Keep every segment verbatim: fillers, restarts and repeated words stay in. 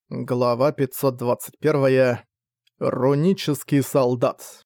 Глава пятьсот двадцать один. Рунический солдат.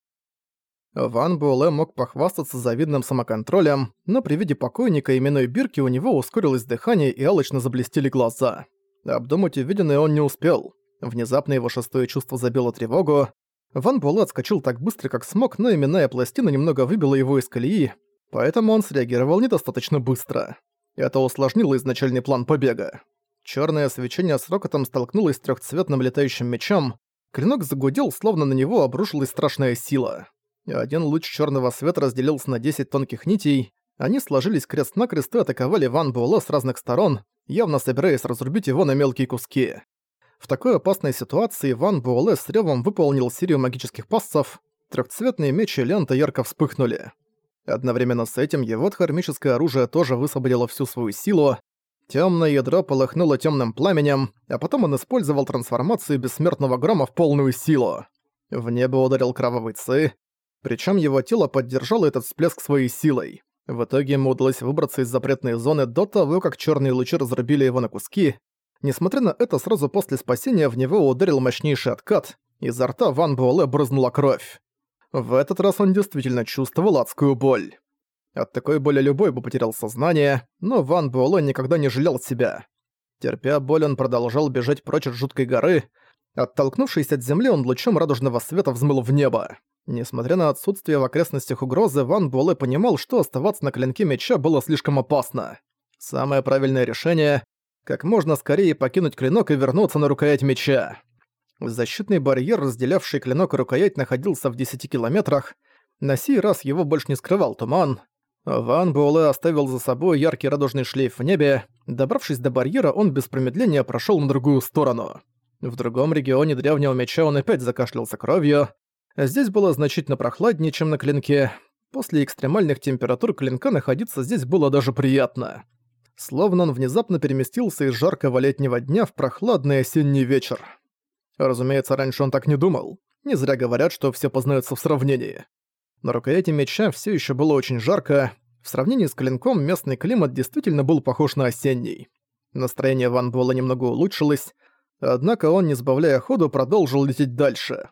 Ван Буэлэ мог похвастаться завидным самоконтролем, но при виде покойника именной Бирки у него ускорилось дыхание и алчно заблестели глаза. Обдумать увиденное он не успел. Внезапно его шестое чувство забило тревогу. Ван Буэлэ отскочил так быстро, как смог, но именная пластина немного выбила его из колеи, поэтому он среагировал недостаточно быстро. Это усложнило изначальный план побега. Чёрное свечение с рокотом столкнулось с трёхцветным летающим мечом. Клинок загудел, словно на него обрушилась страшная сила. Один луч чёрного света разделился на десять тонких нитей. Они сложились крест-накрест и атаковали Ван Буэлэ с разных сторон, явно собираясь разрубить его на мелкие куски. В такой опасной ситуации Ван Буэлэ с рёвом выполнил серию магических пассов. Трёхцветные мечи и лента ярко вспыхнули. Одновременно с этим его дхармическое оружие тоже высвободило всю свою силу. Тёмное ядро полыхнуло тёмным пламенем, а потом он использовал трансформацию бессмертного грома в полную силу. В небо ударил кровавый Ци, причём его тело поддержало этот всплеск своей силой. В итоге ему удалось выбраться из запретной зоны до того, как чёрные лучи разрубили его на куски. Несмотря на это, сразу после спасения в него ударил мощнейший откат, изо рта Ван Буэлэ брызнула кровь. В этот раз он действительно чувствовал адскую боль. От такой боли любой бы потерял сознание, но Ван Буэлэ никогда не жалел себя. Терпя боль, он продолжал бежать прочь от жуткой горы. Оттолкнувшись от земли, он лучом радужного света взмыл в небо. Несмотря на отсутствие в окрестностях угрозы, Ван Буэлэ понимал, что оставаться на клинке меча было слишком опасно. Самое правильное решение — как можно скорее покинуть клинок и вернуться на рукоять меча. Защитный барьер, разделявший клинок и рукоять, находился в десяти километрах. На сей раз его больше не скрывал туман. Ван Буэлэ оставил за собой яркий радужный шлейф в небе. Добравшись до барьера, он без промедления прошёл на другую сторону. В другом регионе древнего меча он опять закашлялся кровью. Здесь было значительно прохладнее, чем на клинке. После экстремальных температур клинка находиться здесь было даже приятно. Словно он внезапно переместился из жаркого летнего дня в прохладный осенний вечер. Разумеется, раньше он так не думал. Не зря говорят, что все познается в сравнении. На рукояти меча все еще было очень жарко. В сравнении с клинком местный климат действительно был похож на осенний. Настроение Ван Буэлэ немного улучшилось, однако он, не сбавляя ходу, продолжил лететь дальше.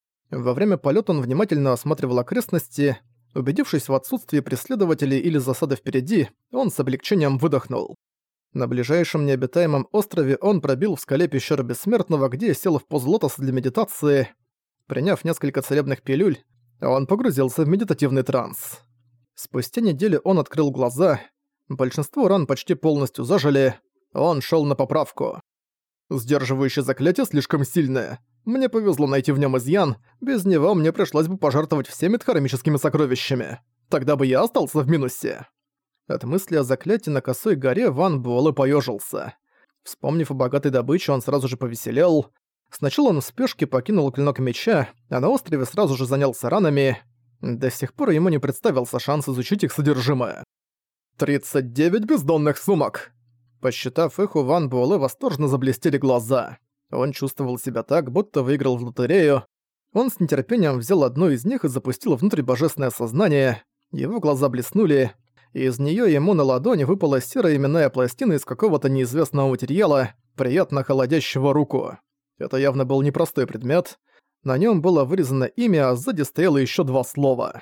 Во время полета он внимательно осматривал окрестности. Убедившись в отсутствии преследователей или засады впереди, он с облегчением выдохнул. На ближайшем необитаемом острове он пробил в скале пещеру Бессмертного, где сел в позу лотоса для медитации. Приняв несколько целебных пилюль, он погрузился в медитативный транс. Спустя неделю он открыл глаза. Большинство ран почти полностью зажили. Он шёл на поправку. Сдерживающее заклятие слишком сильное. Мне повезло найти в нём изъян. Без него мне пришлось бы пожертвовать всеми дхармическими сокровищами. Тогда бы я остался в минусе. От мысли о заклятии на Косой горе Ван Буэлэ поёжился. Вспомнив о богатой добыче, он сразу же повеселел. Сначала он в спешке покинул клинок меча, а на острове сразу же занялся ранами. До сих пор ему не представился шанс изучить их содержимое. тридцать девять бездонных сумок! Посчитав их, у Ван Буэлэ восторженно заблестели глаза. Он чувствовал себя так, будто выиграл в лотерею. Он с нетерпением взял одну из них и запустил внутрь божественное сознание. Его глаза блеснули, и из неё ему на ладони выпала серая именная пластина из какого-то неизвестного материала, приятно холодящего руку. Это явно был непростой предмет. На нём было вырезано имя, а сзади стояло ещё два слова.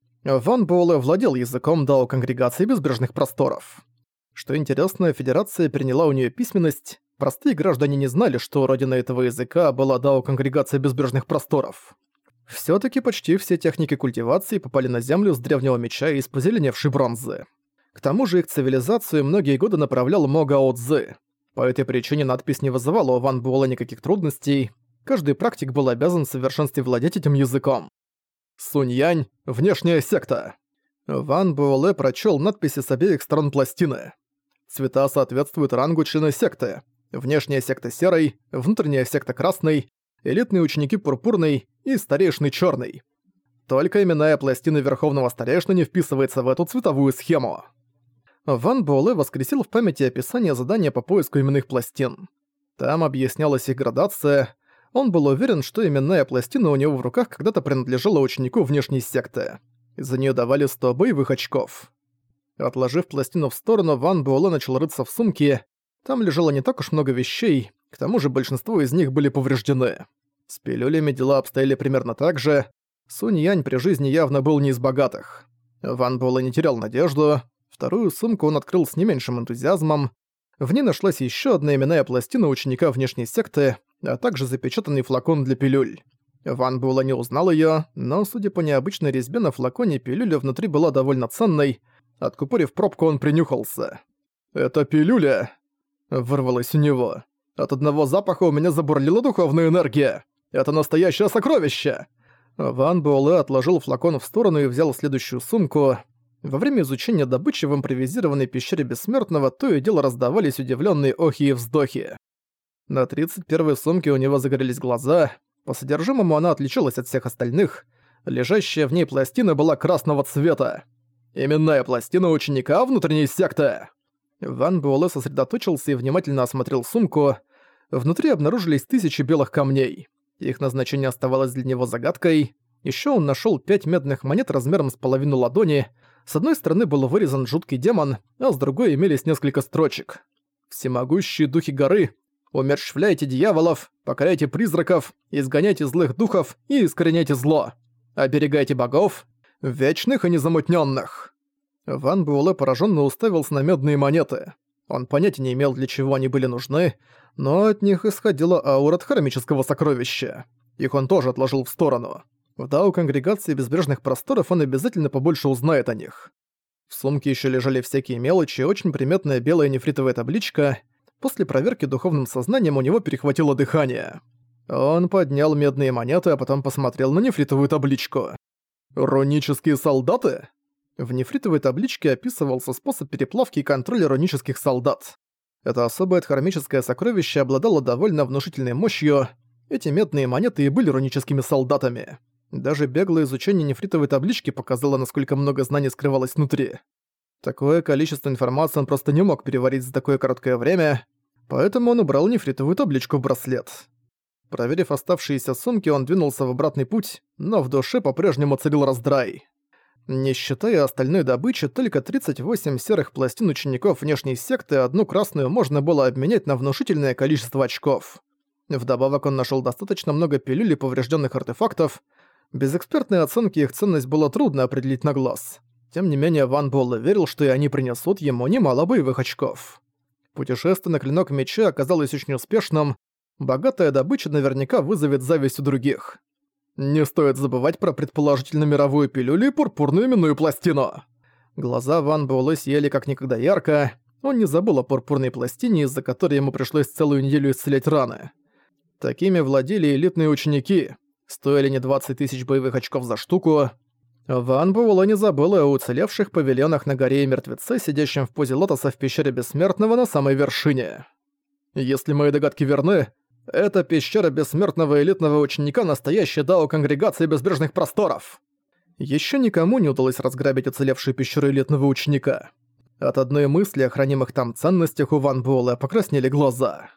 Ван Буэлэ владел языком Дао Конгрегации Безбрежных Просторов. Что интересно, Федерация переняла у неё письменность. Простые граждане не знали, что родиной этого языка была Дао Конгрегация Безбрежных Просторов. Всё-таки почти все техники культивации попали на Землю с древнего меча из позеленевшей бронзы. К тому же их цивилизацию многие годы направлял Мо Гао Цзы. По этой причине надпись не вызывала у Ван Буэлэ никаких трудностей. Каждый практик был обязан в совершенстве владеть этим языком. Сунь-Янь – внешняя секта. Ван Буэлэ прочёл надписи с обеих сторон пластины. Цвета соответствуют рангу члена секты. Внешняя секта серой, внутренняя секта красной, элитные ученики пурпурной и старейшины чёрной. Только именная пластина Верховного Старейшины не вписывается в эту цветовую схему. Ван Буэлэ воскресил в памяти описание задания по поиску именных пластин. Там объяснялась их градация. Он был уверен, что именная пластина у него в руках когда-то принадлежала ученику внешней секты. За неё давали сто боевых очков. Отложив пластину в сторону, Ван Буэлэ начал рыться в сумке. Там лежало не так уж много вещей. К тому же большинство из них были повреждены. С пилюлями дела обстояли примерно так же. Сунь Янь при жизни явно был не из богатых. Ван Буэлэ не терял надежду. Вторую сумку он открыл с не меньшим энтузиазмом. В ней нашлась еще одна именная пластина ученика внешней секты, а также запечатанный флакон для пилюль. Ван Буэлэ не узнал её, но, судя по необычной резьбе на флаконе, пилюля внутри была довольно ценной. Откупорив пробку, он принюхался. «Это пилюля!» — вырвалось у него. «От одного запаха у меня забурлила духовная энергия! Это настоящее сокровище!» Ван Буэлэ отложил флакон в сторону и взял следующую сумку. Во время изучения добычи в импровизированной пещере Бессмертного то и дело раздавались удивленные охи и вздохи. На тридцать первой сумке у него загорелись глаза. По содержимому она отличалась от всех остальных. Лежащая в ней пластина была красного цвета. Именная пластина ученика внутренней секты. Ван Буэлэ сосредоточился и внимательно осмотрел сумку. Внутри обнаружились тысячи белых камней. Их назначение оставалось для него загадкой. Ещё он нашёл пять медных монет размером с половину ладони. С одной стороны был вырезан жуткий демон, а с другой имелись несколько строчек. «Всемогущие духи горы, умерщвляйте дьяволов, покоряйте призраков, изгоняйте злых духов и искореняйте зло. Оберегайте богов, вечных и незамутнённых». Ван Буэлэ поражённо уставился на медные монеты. Он понятия не имел, для чего они были нужны, но от них исходила аура хромического сокровища. Их он тоже отложил в сторону. В дао Конгрегации Безбрежных Просторов он обязательно побольше узнает о них. В сумке ещё лежали всякие мелочи и очень приметная белая нефритовая табличка. После проверки духовным сознанием у него перехватило дыхание. Он поднял медные монеты, а потом посмотрел на нефритовую табличку. «Рунические солдаты?» В нефритовой табличке описывался способ переплавки и контроля рунических солдат. Это особое хромическое сокровище обладало довольно внушительной мощью. Эти медные монеты и были руническими солдатами. Даже беглое изучение нефритовой таблички показало, насколько много знаний скрывалось внутри. Такое количество информации он просто не мог переварить за такое короткое время, поэтому он убрал нефритовую табличку в браслет. Проверив оставшиеся сумки, он двинулся в обратный путь, но в душе по-прежнему царил раздрай. Не считая остальной добычи, только тридцать восемь серых пластин учеников внешней секты, одну красную можно было обменять на внушительное количество очков. Вдобавок он нашёл достаточно много пилюль и повреждённых артефактов. Без экспертной оценки их ценность было трудно определить на глаз. Тем не менее, Ван Буэлэ верил, что и они принесут ему немало боевых очков. Путешествие на Клинок Меча оказалось очень успешным. Богатая добыча наверняка вызовет зависть у других. Не стоит забывать про предположительно мировую пилюлю и пурпурную именную пластину. Глаза Ван Буэлэ сияли как никогда ярко. Он не забыл о пурпурной пластине, из-за которой ему пришлось целую неделю исцелять раны. Такими владели элитные ученики. Стоили не двадцать тысяч боевых очков за штуку. Ван Буэлэ не забыл и о уцелевших павильонах на горе и мертвеце, сидящем в позе лотоса в пещере Бессмертного на самой вершине. Если мои догадки верны, это пещера бессмертного элитного ученика, настоящая дао Конгрегации Безбрежных Просторов. Ещё никому не удалось разграбить уцелевшую пещеру элитного ученика. От одной мысли о хранимых там ценностях у Ван Буэлэ покраснели глаза.